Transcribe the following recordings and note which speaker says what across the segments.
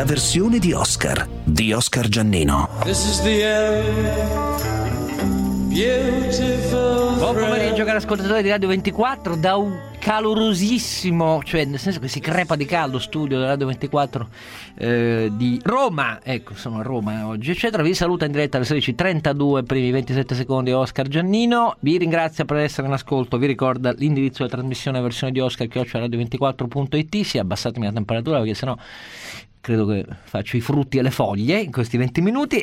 Speaker 1: versione di Oscar Giannino.
Speaker 2: This is the end. Beautiful.
Speaker 3: Buon pomeriggio cari ascoltatori di Radio 24 da un calorosissimo, cioè nel senso che si crepa di caldo, studio della Radio 24 di Roma. Ecco, sono a Roma oggi eccetera. Vi saluta in diretta alle 16:32 per i 27 secondi Oscar Giannino. Vi ringrazio per essere in ascolto. Vi ricorda l'indirizzo della trasmissione versione di Oscar @radio24.it. Si è abbassatemi la temperatura perché sennò credo che faccio i frutti e le foglie in questi 20 minuti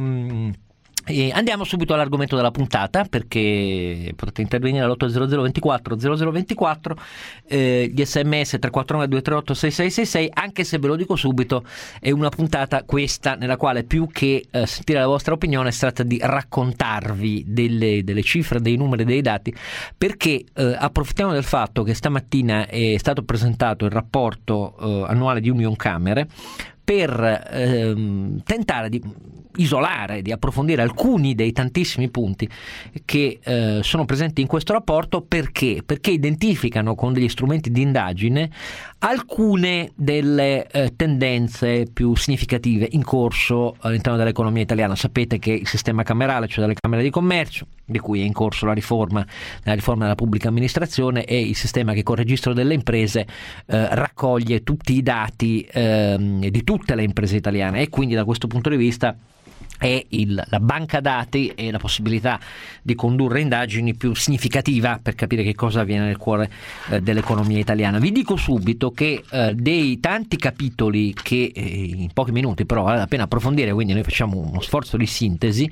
Speaker 3: e andiamo subito all'argomento della puntata, perché potete intervenire all'800 24 0024, gli sms 349 238 6666, anche se ve lo dico subito è una puntata questa nella quale più che sentire la vostra opinione si tratta di raccontarvi delle cifre, dei numeri, dei dati, perché approfittiamo del fatto che stamattina è stato presentato il rapporto annuale di Unioncamere per tentare di isolare, di approfondire alcuni dei tantissimi punti che sono presenti in questo rapporto. Perché identificano con degli strumenti di indagine alcune delle tendenze più significative in corso all'interno dell'economia italiana. Sapete che il sistema camerale, cioè delle camere di commercio, di cui è in corso la riforma della pubblica amministrazione, è il sistema che col registro delle imprese raccoglie tutti i dati di tutte le imprese italiane, e quindi da questo punto di vista è la banca dati e la possibilità di condurre indagini più significativa per capire che cosa avviene nel cuore dell'economia italiana. Vi dico subito che dei tanti capitoli che in pochi minuti però vale la pena approfondire, quindi noi facciamo uno sforzo di sintesi.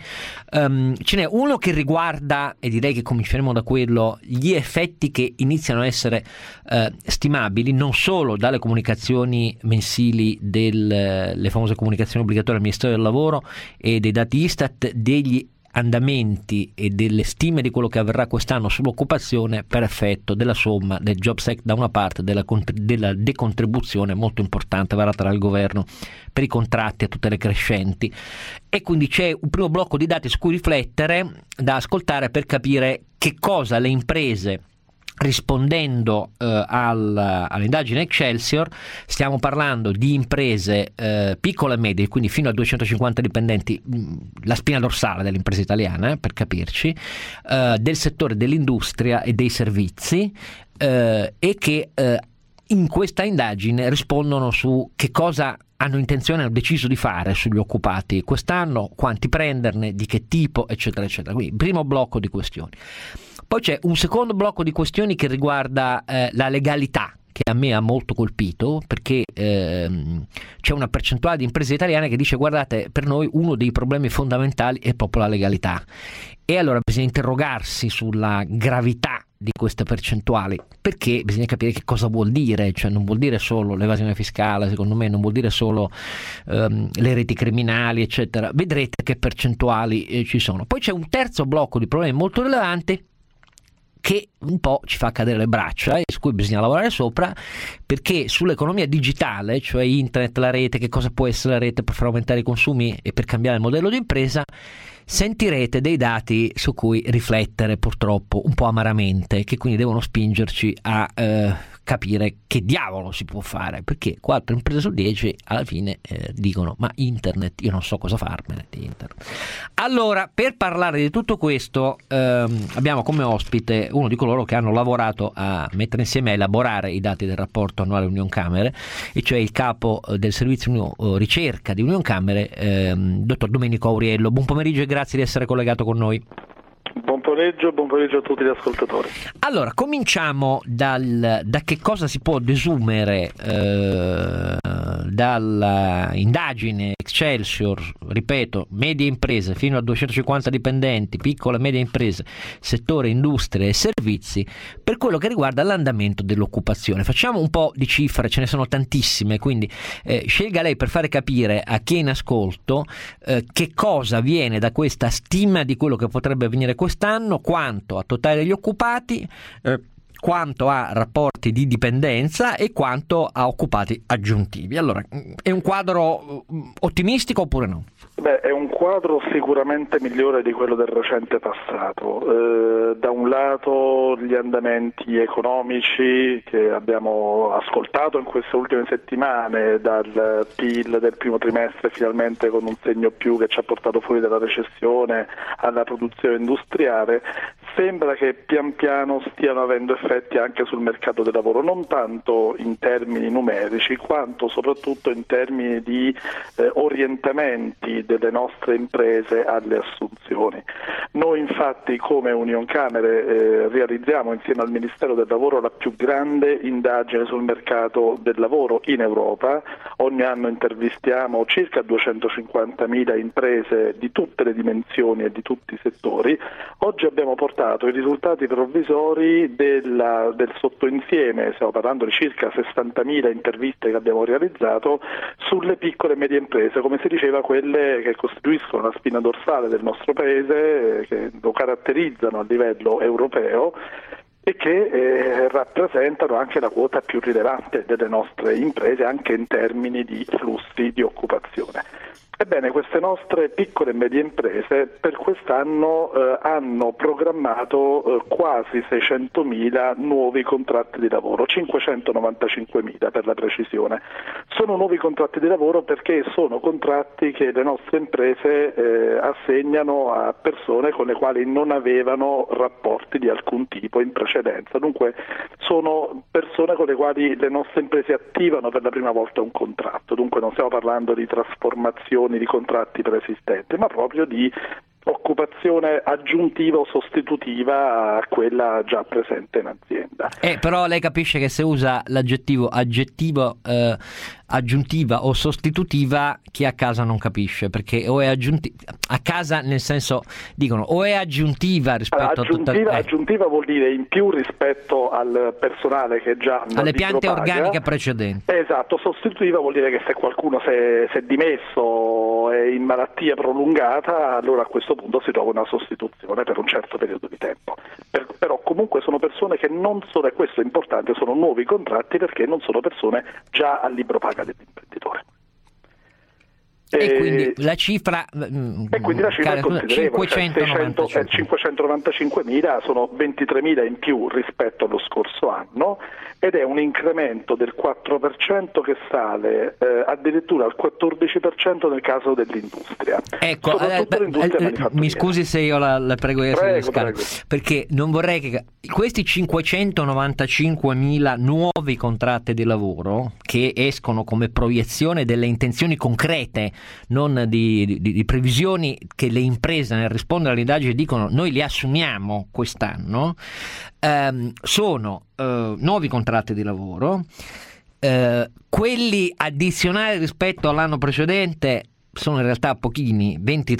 Speaker 3: Ce n'è uno che riguarda, e direi che cominceremo da quello, gli effetti che iniziano a essere stimabili non solo dalle comunicazioni mensili le famose comunicazioni obbligatorie del Ministero del Lavoro e dei dati Istat, degli andamenti e delle stime di quello che avverrà quest'anno sull'occupazione per effetto della somma del Jobs Act da una parte, della decontribuzione molto importante varata dal governo per i contratti a tutele crescenti, e quindi c'è un primo blocco di dati su cui riflettere, da ascoltare per capire che cosa le imprese, rispondendo all'indagine Excelsior, stiamo parlando di imprese piccole e medie, quindi fino a 250 dipendenti, la spina dorsale dell'impresa italiana, per capirci, del settore dell'industria e dei servizi, e che in questa indagine rispondono su che cosa hanno intenzione, hanno deciso di fare sugli occupati quest'anno, quanti prenderne, di che tipo, eccetera eccetera. Quindi primo blocco di questioni. Poi c'è un secondo blocco di questioni che riguarda la legalità, che a me ha molto colpito, perché c'è una percentuale di imprese italiane che dice: guardate, per noi uno dei problemi fondamentali è proprio la legalità. E allora bisogna interrogarsi sulla gravità di queste percentuali, perché bisogna capire che cosa vuol dire, cioè non vuol dire solo l'evasione fiscale, secondo me non vuol dire solo le reti criminali eccetera. Vedrete che percentuali ci sono. Poi c'è un terzo blocco di problemi molto rilevanti che un po' ci fa cadere le braccia e su cui bisogna lavorare sopra, perché sull'economia digitale, cioè internet, la rete, che cosa può essere la rete per far aumentare i consumi e per cambiare il modello di impresa, sentirete dei dati su cui riflettere purtroppo un po' amaramente, che quindi devono spingerci a capire che diavolo si può fare, perché 4 imprese su 10 alla fine dicono: ma internet, io non so cosa farmene di internet. Allora, per parlare di tutto questo abbiamo come ospite uno di coloro che hanno lavorato a mettere insieme e elaborare i dati del rapporto annuale Unioncamere, e cioè il capo del servizio ricerca di Unioncamere, dottor Domenico Auriello. Buon pomeriggio e grazie di essere collegato con noi.
Speaker 4: Buon pomeriggio a tutti gli ascoltatori.
Speaker 3: Allora, cominciamo da che cosa si può desumere dalla indagine Excelsior, ripeto, medie imprese fino a 250 dipendenti, piccole e medie imprese, settore industria e servizi, per quello che riguarda l'andamento dell'occupazione. Facciamo un po' di cifre, ce ne sono tantissime, quindi scelga lei per fare capire a chi è in ascolto che cosa viene da questa stima di quello che potrebbe avvenire quest'anno, quanto a totale degli occupati, quanto a rapporti di dipendenza e quanto a occupati aggiuntivi. Allora, è un quadro ottimistico oppure no?
Speaker 4: Beh, è un quadro sicuramente migliore di quello del recente passato. Da un lato gli andamenti economici che abbiamo ascoltato in queste ultime settimane, dal PIL del primo trimestre finalmente con un segno più che ci ha portato fuori dalla recessione, alla produzione industriale, sembra che pian piano stiano avendo effetti anche sul mercato del lavoro, non tanto in termini numerici quanto soprattutto in termini di orientamenti delle nostre imprese alle assunzioni. Noi infatti come Unioncamere realizziamo insieme al Ministero del Lavoro la più grande indagine sul mercato del lavoro in Europa. Ogni anno intervistiamo circa 250.000 imprese di tutte le dimensioni e di tutti i settori. Oggi abbiamo portato i risultati provvisori del sottoinsieme, stiamo parlando di circa 60.000 interviste che abbiamo realizzato sulle piccole e medie imprese, come si diceva quelle che costituiscono la spina dorsale del nostro paese, che lo caratterizzano a livello europeo e che rappresentano anche la quota più rilevante delle nostre imprese anche in termini di flussi di occupazione. Ebbene, queste nostre piccole e medie imprese per quest'anno hanno programmato quasi 600.000 nuovi contratti di lavoro, 595.000 per la precisione. Sono nuovi contratti di lavoro perché sono contratti che le nostre imprese assegnano a persone con le quali non avevano rapporti di alcun tipo in precedenza. Dunque sono persone con le quali le nostre imprese attivano per la prima volta un contratto. Dunque non stiamo parlando di trasformazioni di contratti preesistenti, ma proprio di occupazione aggiuntiva o sostitutiva a quella già presente in azienda.
Speaker 3: Però lei capisce che se usa l'aggettivo aggiuntiva o sostitutiva, chi a casa non capisce, perché o è a casa nel senso dicono o è aggiuntiva rispetto
Speaker 4: aggiuntiva vuol dire in più rispetto al personale che già hanno
Speaker 3: alle piante organiche precedenti.
Speaker 4: Esatto, sostitutiva vuol dire che se qualcuno si è dimesso, è in malattia prolungata, allora a questo punto si trova una sostituzione per un certo periodo di tempo. Però comunque sono persone che non sono, e questo è importante, sono nuovi contratti perché non sono persone già a libro paga dell'imprenditore.
Speaker 3: E quindi la cifra
Speaker 4: è considerevole, 595.000 sono 23.000 in più rispetto allo scorso anno ed è un incremento del 4% che sale addirittura al 14% nel caso dell'industria.
Speaker 3: Ecco, mi scusi se io la prego di essere scalo, perché non vorrei che questi 595.000 nuovi contratti di lavoro che escono come proiezione delle intenzioni concrete, non di previsioni che le imprese nel rispondere all'indagine dicono noi li assumiamo quest'anno, sono nuovi contratti di lavoro, quelli addizionali rispetto all'anno precedente sono in realtà pochini,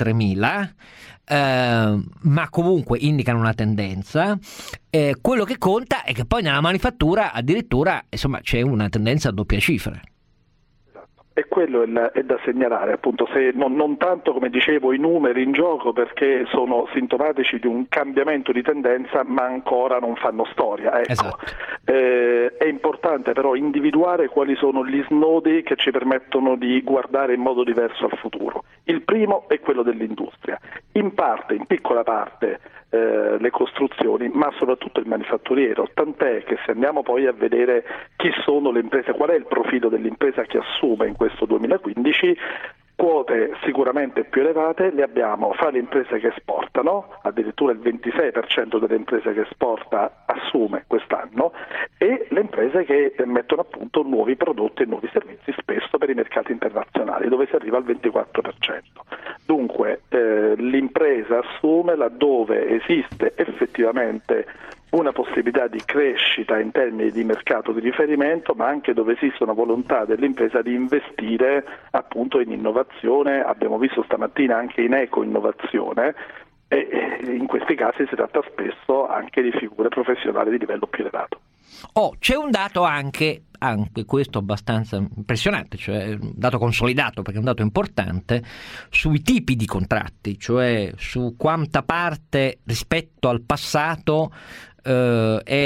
Speaker 3: 23.000, ma comunque indicano una tendenza. Quello che conta è che poi nella manifattura addirittura c'è una tendenza a doppia cifra.
Speaker 4: E quello è da segnalare, appunto, se non tanto come dicevo i numeri in gioco perché sono sintomatici di un cambiamento di tendenza ma ancora non fanno storia. Ecco.
Speaker 3: Esatto.
Speaker 4: È importante però individuare quali sono gli snodi che ci permettono di guardare in modo diverso al futuro. Il primo è quello dell'industria, in piccola parte le costruzioni, ma soprattutto il manifatturiero, tant'è che se andiamo poi a vedere chi sono le imprese, qual è il profilo dell'impresa che assume in questo 2015, quote sicuramente più elevate le abbiamo fra le imprese che esportano, addirittura il 26% delle imprese che esporta assume quest'anno, e le imprese che mettono a punto nuovi prodotti e nuovi servizi, spesso per i mercati internazionali, dove si arriva al 24%. Dunque l'impresa assume laddove esiste effettivamente una possibilità di crescita in termini di mercato di riferimento, ma anche dove esiste una volontà dell'impresa di investire appunto in innovazione. Abbiamo visto stamattina anche in eco-innovazione, e in questi casi si tratta spesso anche di figure professionali di livello più elevato.
Speaker 3: C'è un dato anche questo abbastanza impressionante, cioè un dato consolidato perché è un dato importante, sui tipi di contratti, cioè su quanta parte rispetto al passato è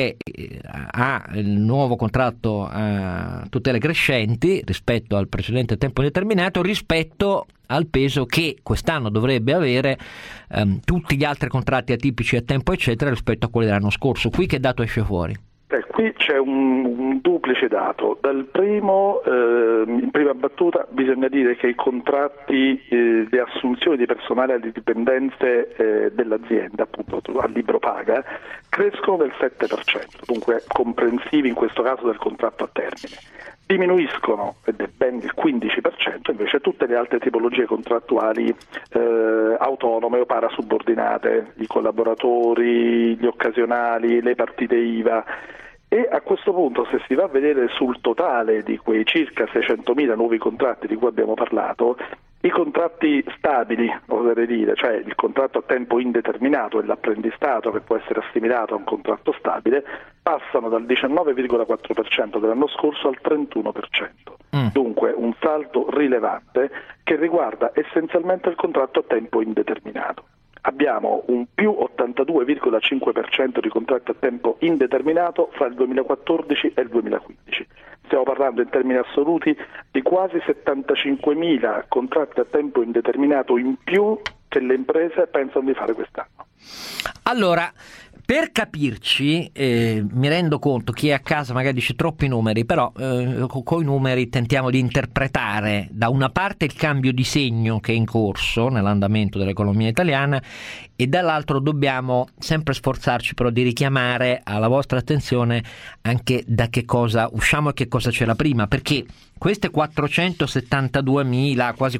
Speaker 3: ha il nuovo contratto a tutele crescenti rispetto al precedente a tempo indeterminato, rispetto al peso che quest'anno dovrebbe avere tutti gli altri contratti atipici a tempo eccetera rispetto a quelli dell'anno scorso. Qui che dato esce fuori?
Speaker 4: Qui c'è un duplice dato. Dal primo, in prima battuta, bisogna dire che i contratti di assunzione di personale alle dipendenze dell'azienda, appunto a libro paga, crescono del 7%, dunque comprensivi in questo caso del contratto a termine. Diminuiscono, ed è ben il 15%, invece tutte le altre tipologie contrattuali autonome o parasubordinate, i collaboratori, gli occasionali, le partite IVA. E a questo punto, se si va a vedere sul totale di quei circa 600.000 nuovi contratti di cui abbiamo parlato, i contratti stabili, oserei dire, cioè il contratto a tempo indeterminato e l'apprendistato che può essere assimilato a un contratto stabile, passano dal 19,4% dell'anno scorso al 31%. Dunque un salto rilevante che riguarda essenzialmente il contratto a tempo indeterminato. Abbiamo un più 82,5% di contratti a tempo indeterminato fra il 2014 e il 2015. Stiamo parlando in termini assoluti di quasi 75.000 contratti a tempo indeterminato in più che le imprese pensano di fare quest'anno.
Speaker 3: Allora, per capirci, mi rendo conto, chi è a casa magari dice troppi numeri, però con i numeri tentiamo di interpretare da una parte il cambio di segno che è in corso nell'andamento dell'economia italiana e dall'altro dobbiamo sempre sforzarci però di richiamare alla vostra attenzione anche da che cosa usciamo e che cosa c'era prima, perché queste 472.000, quasi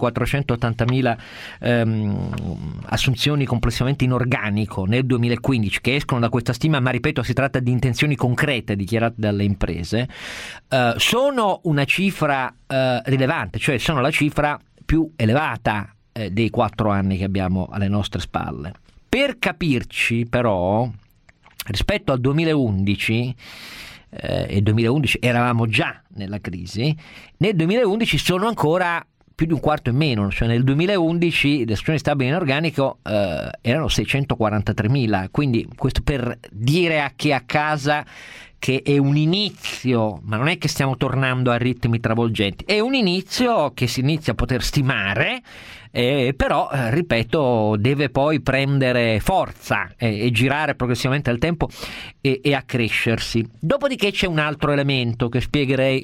Speaker 3: 480.000 assunzioni complessivamente in organico nel 2015 che escono da questa stima, ma ripeto si tratta di intenzioni concrete dichiarate dalle imprese, sono una cifra rilevante, cioè sono la cifra più elevata dei 4 anni che abbiamo alle nostre spalle. Per capirci però, rispetto al 2011, e 2011 eravamo già nella crisi, nel 2011 sono ancora più di un quarto in meno, cioè nel 2011 le assunzioni stabili in organico erano 643.000, quindi questo per dire a chi è a casa che è un inizio, ma non è che stiamo tornando a ritmi travolgenti, è un inizio che si inizia a poter stimare, però ripeto deve poi prendere forza e girare progressivamente al tempo e accrescersi. Dopodiché c'è un altro elemento che chiederei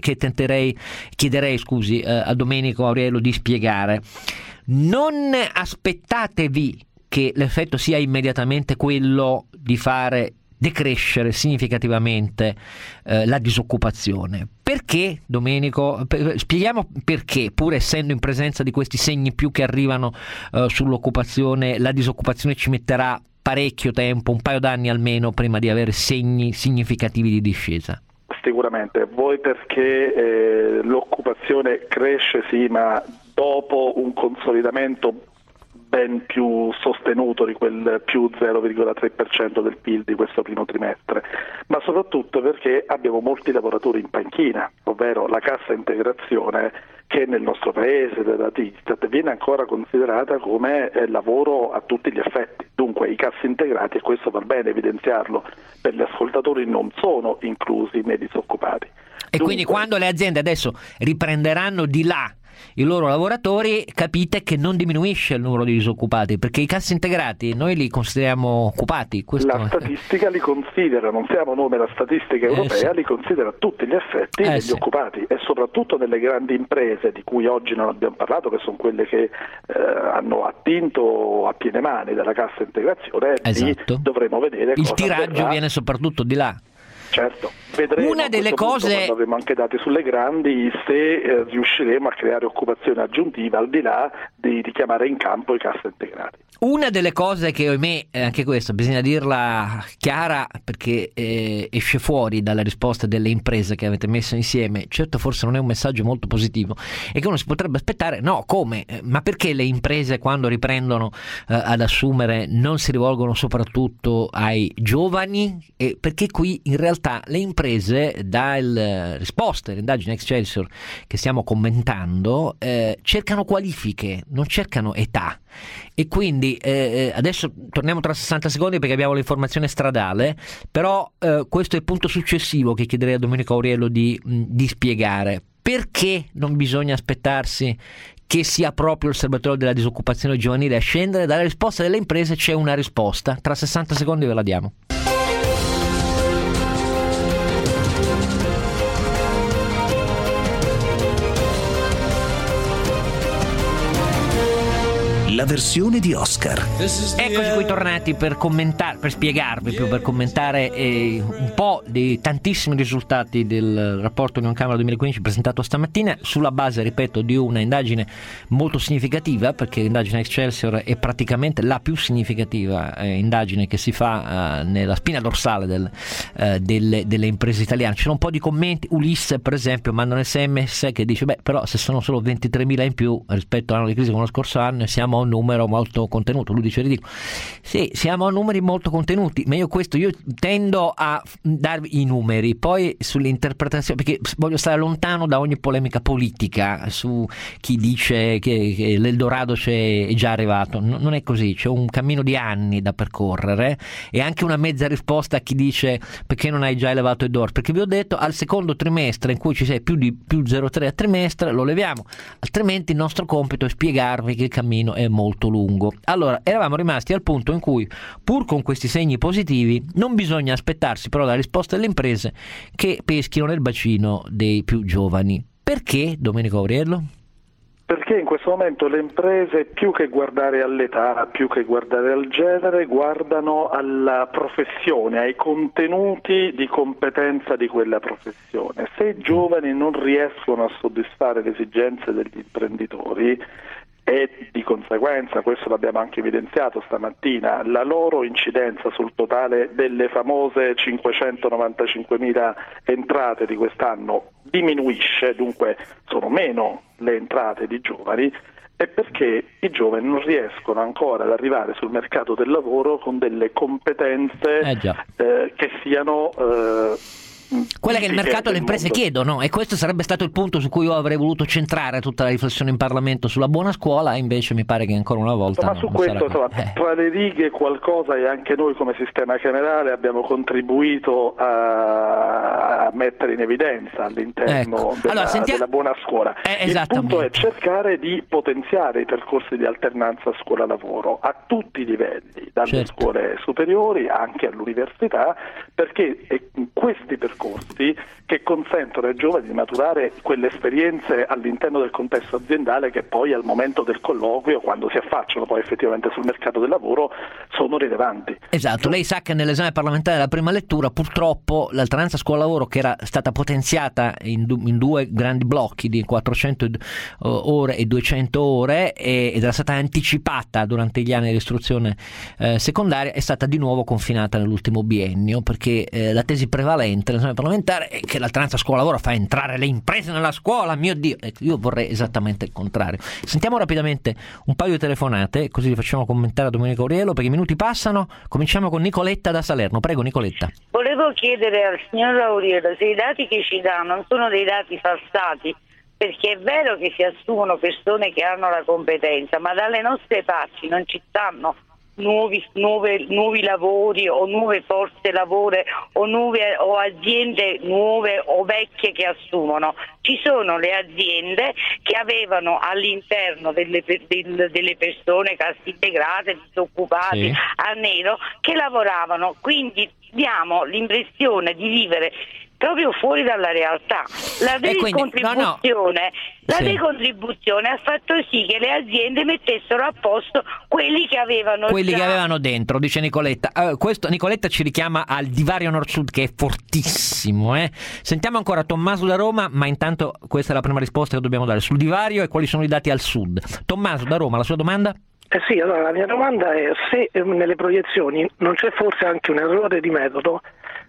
Speaker 3: a Domenico Aurelio di spiegare. Non aspettatevi che l'effetto sia immediatamente quello di fare decrescere significativamente la disoccupazione. Perché, Domenico? Spieghiamo perché, pur essendo in presenza di questi segni più che arrivano sull'occupazione, la disoccupazione ci metterà parecchio tempo, un paio d'anni almeno, prima di avere segni significativi di discesa.
Speaker 4: Sicuramente, voi perché l'occupazione cresce sì, ma dopo un consolidamento ben più sostenuto di quel più 0,3% del PIL di questo primo trimestre, ma soprattutto perché abbiamo molti lavoratori in panchina, ovvero la cassa integrazione che nel nostro paese, dai dati Istat, viene ancora considerata come lavoro a tutti gli effetti. Dunque i cassi integrati, e questo va bene evidenziarlo per gli ascoltatori, non sono inclusi nei disoccupati.
Speaker 3: E quindi quando le aziende adesso riprenderanno di là i loro lavoratori, capite che non diminuisce il numero di disoccupati, perché i cassi integrati noi li consideriamo occupati.
Speaker 4: La statistica li considera, non siamo noi, la statistica europea li considera a tutti gli effetti degli occupati, e soprattutto nelle grandi imprese di cui oggi non abbiamo parlato, che sono quelle che hanno attinto a piene mani dalla cassa integrazione.
Speaker 3: Esatto.
Speaker 4: Dovremo vedere
Speaker 3: il tiraggio viene soprattutto di là.
Speaker 4: Certo, vedremo.
Speaker 3: Una delle cose,
Speaker 4: avremo anche dati sulle grandi, se riusciremo a creare occupazione aggiuntiva al di là di chiamare in campo i cassi integrati.
Speaker 3: Una delle cose che, ahimè, anche questo bisogna dirla chiara, perché esce fuori dalle risposte delle imprese che avete messo insieme, certo forse non è un messaggio molto positivo, e che uno si potrebbe aspettare, no, come? Ma perché le imprese quando riprendono ad assumere non si rivolgono soprattutto ai giovani? Perché qui in realtà le imprese imprese, dalle risposte all'indagine Excelsior che stiamo commentando, cercano qualifiche, non cercano età. E quindi adesso torniamo tra 60 secondi perché abbiamo l'informazione stradale, però questo è il punto successivo che chiederei a Domenico Auriello di spiegare. Perché non bisogna aspettarsi che sia proprio il serbatoio della disoccupazione giovanile a scendere? Dalle risposte delle imprese c'è una risposta, tra 60 secondi ve la diamo.
Speaker 1: La versione di Oscar.
Speaker 3: Eccoci qui tornati per commentare, per spiegarvi più, per commentare un po' dei tantissimi risultati del rapporto Union Camera 2015 presentato stamattina, sulla base, ripeto, di una indagine molto significativa, perché l'indagine Excelsior è praticamente la più significativa indagine che si fa nella spina dorsale delle imprese italiane. Ci sono un po' di commenti. Ulisse, per esempio, manda un SMS che dice: beh, però se sono solo 23.000 in più rispetto all'anno di crisi come lo scorso anno, siamo a un numero molto contenuto. Lui dice ridicolo. Sì, siamo a numeri molto contenuti, ma io tendo a darvi i numeri, poi sull'interpretazione, perché voglio stare lontano da ogni polemica politica su chi dice che l'Eldorado è già arrivato. Non è così, c'è un cammino di anni da percorrere, e anche una mezza risposta a chi dice perché non hai già elevato il DOR, perché vi ho detto al secondo trimestre in cui ci sei più 0,3 a trimestre lo leviamo, altrimenti il nostro compito è spiegarvi che il cammino è molto lungo. Allora, eravamo rimasti al punto in cui, pur con questi segni positivi, non bisogna aspettarsi però la risposta delle imprese che peschino nel bacino dei più giovani. Perché, Domenico Auriello?
Speaker 4: Perché in questo momento le imprese, più che guardare all'età, più che guardare al genere, guardano alla professione, ai contenuti di competenza di quella professione. Se i giovani non riescono a soddisfare le esigenze degli imprenditori, e di conseguenza, questo l'abbiamo anche evidenziato stamattina, la loro incidenza sul totale delle famose 595.000 entrate di quest'anno diminuisce, dunque sono meno le entrate di giovani, è perché i giovani non riescono ancora ad arrivare sul mercato del lavoro con delle competenze che siano
Speaker 3: quella che il mercato e le imprese chiedono, e questo sarebbe stato il punto su cui io avrei voluto centrare tutta la riflessione in Parlamento sulla buona scuola, invece mi pare che ancora una volta
Speaker 4: ma su questo tra le righe qualcosa, e anche noi come sistema camerale abbiamo contribuito a mettere in evidenza all'interno della buona scuola. Il punto è cercare di potenziare i percorsi di alternanza scuola-lavoro a tutti i livelli, dalle scuole superiori anche all'università, perché questi percorsi che consentono ai giovani di maturare quelle esperienze all'interno del contesto aziendale che poi al momento del colloquio, quando si affacciano poi effettivamente sul mercato del lavoro, sono rilevanti.
Speaker 3: Esatto, lei sa che nell'esame parlamentare della prima lettura purtroppo l'alternanza scuola-lavoro, che era stata potenziata in due grandi blocchi di 400 ore e 200 ore ed era stata anticipata durante gli anni di istruzione secondaria, è stata di nuovo confinata nell'ultimo biennio, perché la tesi prevalente nell'esame parlamentare è che l'alternanza scuola-lavoro fa entrare le imprese nella scuola. Mio Dio, io vorrei esattamente il contrario. Sentiamo rapidamente un paio di telefonate, così li facciamo commentare a Domenico Auriello, perché i minuti passano. Cominciamo con Nicoletta da Salerno. Prego, Nicoletta.
Speaker 5: Volevo chiedere al signor Auriello se i dati che ci dà non sono dei dati falsati, perché è vero che si assumono persone che hanno la competenza, ma dalle nostre parti non ci stanno nuovi lavori o nuove forze lavoro o aziende nuove o vecchie che assumono. Ci sono le aziende che avevano all'interno delle persone cassintegrate, disoccupati, a nero, che lavoravano, quindi diamo l'impressione di vivere proprio fuori dalla realtà. La decontribuzione ha fatto sì che le aziende mettessero a posto quelli che avevano
Speaker 3: dentro, dice Nicoletta. Questo, Nicoletta, ci richiama al divario nord-sud che è fortissimo. Sentiamo ancora Tommaso da Roma, ma intanto questa è la prima risposta che dobbiamo dare sul divario e quali sono i dati al sud. Tommaso da Roma, la sua domanda?
Speaker 6: Sì, allora la mia domanda è se nelle proiezioni non c'è forse anche un errore di metodo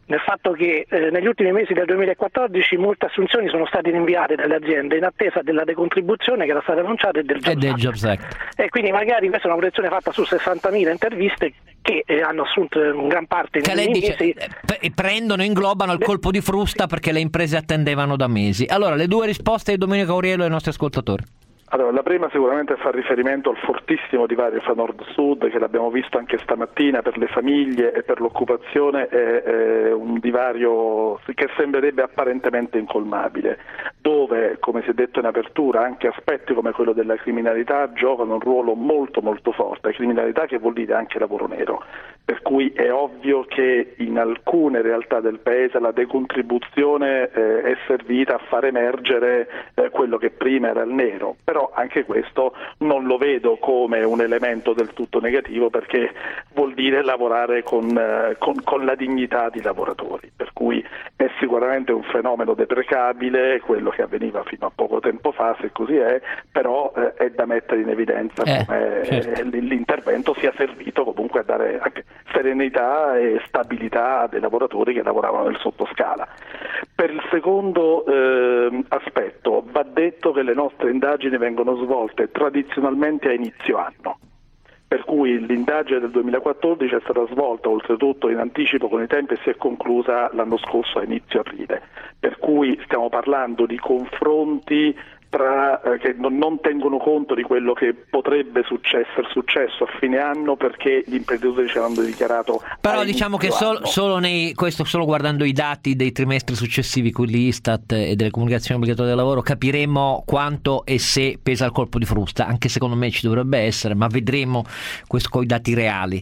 Speaker 6: nel fatto che negli ultimi mesi del 2014 molte assunzioni sono state rinviate dalle aziende in attesa della decontribuzione che era stata annunciata e del Jobs Act. E quindi magari questa è una proiezione fatta su 60.000 interviste che hanno assunto in gran parte
Speaker 3: che lei dice, prendono, inglobano il colpo di frusta perché le imprese attendevano da mesi. Allora, le due risposte di Domenico Auriello ai nostri ascoltatori.
Speaker 4: Allora, la prima sicuramente fa riferimento al fortissimo divario fra nord e sud, che l'abbiamo visto anche stamattina per le famiglie e per l'occupazione, è un divario che sembrerebbe apparentemente incolmabile, dove, come si è detto in apertura, anche aspetti come quello della criminalità giocano un ruolo molto molto forte, criminalità che vuol dire anche lavoro nero, per cui è ovvio che in alcune realtà del paese la decontribuzione è servita a far emergere quello che prima era il nero, però anche questo non lo vedo come un elemento del tutto negativo, perché vuol dire lavorare con la dignità di lavoratori, per cui è sicuramente un fenomeno deprecabile quello che avveniva fino a poco tempo fa, se così è, però è da mettere in evidenza come l'intervento sia servito comunque a dare anche serenità e stabilità a dei lavoratori che lavoravano nel sottoscala. Per il secondo aspetto, va detto che le nostre indagini vengono svolte tradizionalmente a inizio anno, per cui l'indagine del 2014 è stata svolta oltretutto in anticipo con i tempi e si è conclusa l'anno scorso a inizio aprile, per cui stiamo parlando di confronti che non tengono conto di quello che potrebbe essere successo a fine anno, perché gli imprenditori ci hanno dichiarato.
Speaker 3: Però diciamo che questo solo guardando i dati dei trimestri successivi, quelli Istat e delle comunicazioni obbligatorie del lavoro, capiremo quanto e se pesa il colpo di frusta. Anche secondo me ci dovrebbe essere, ma vedremo questo con i dati reali.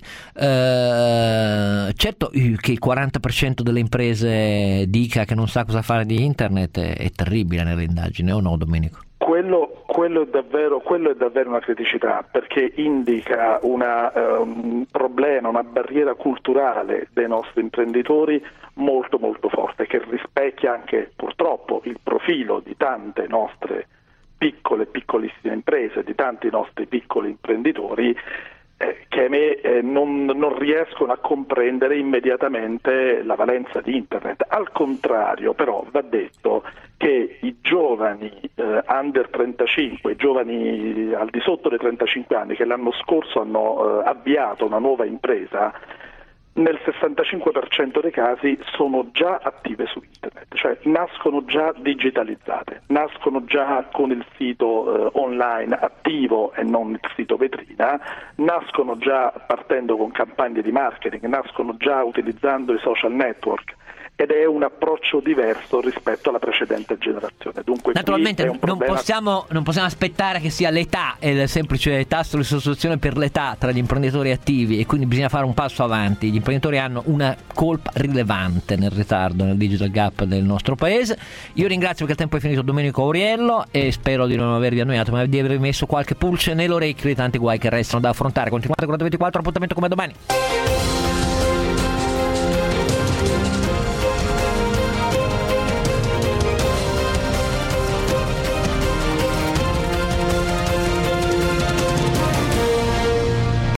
Speaker 3: Certo che il 40% delle imprese dica che non sa cosa fare di internet è terribile nelle indagini, o no, Domenico?
Speaker 4: Quello è davvero una criticità, perché indica un problema, una barriera culturale dei nostri imprenditori molto molto forte, che rispecchia anche purtroppo il profilo di tante nostre piccole e piccolissime imprese, di tanti nostri piccoli imprenditori che a me non riescono a comprendere immediatamente la valenza di internet. Al contrario, però, va detto che i giovani under 35, i giovani al di sotto dei 35 anni che l'anno scorso hanno avviato una nuova impresa, nel 65% dei casi sono già attive su internet, cioè nascono già digitalizzate, nascono già con il sito online attivo e non il sito vetrina, nascono già partendo con campagne di marketing, nascono già utilizzando i social network, ed è un approccio diverso rispetto alla precedente generazione. Dunque,
Speaker 3: naturalmente non possiamo aspettare che sia l'età e il semplice tasto di sostituzione per l'età tra gli imprenditori attivi, e quindi bisogna fare un passo avanti. Gli imprenditori hanno una colpa rilevante nel ritardo nel digital gap del nostro paese. Io ringrazio, perché il tempo è finito, Domenico Auriello, e spero di non avervi annoiato, ma di avervi messo qualche pulce nelle orecchie di tanti guai che restano da affrontare. Continuate con Radio 24, appuntamento come domani.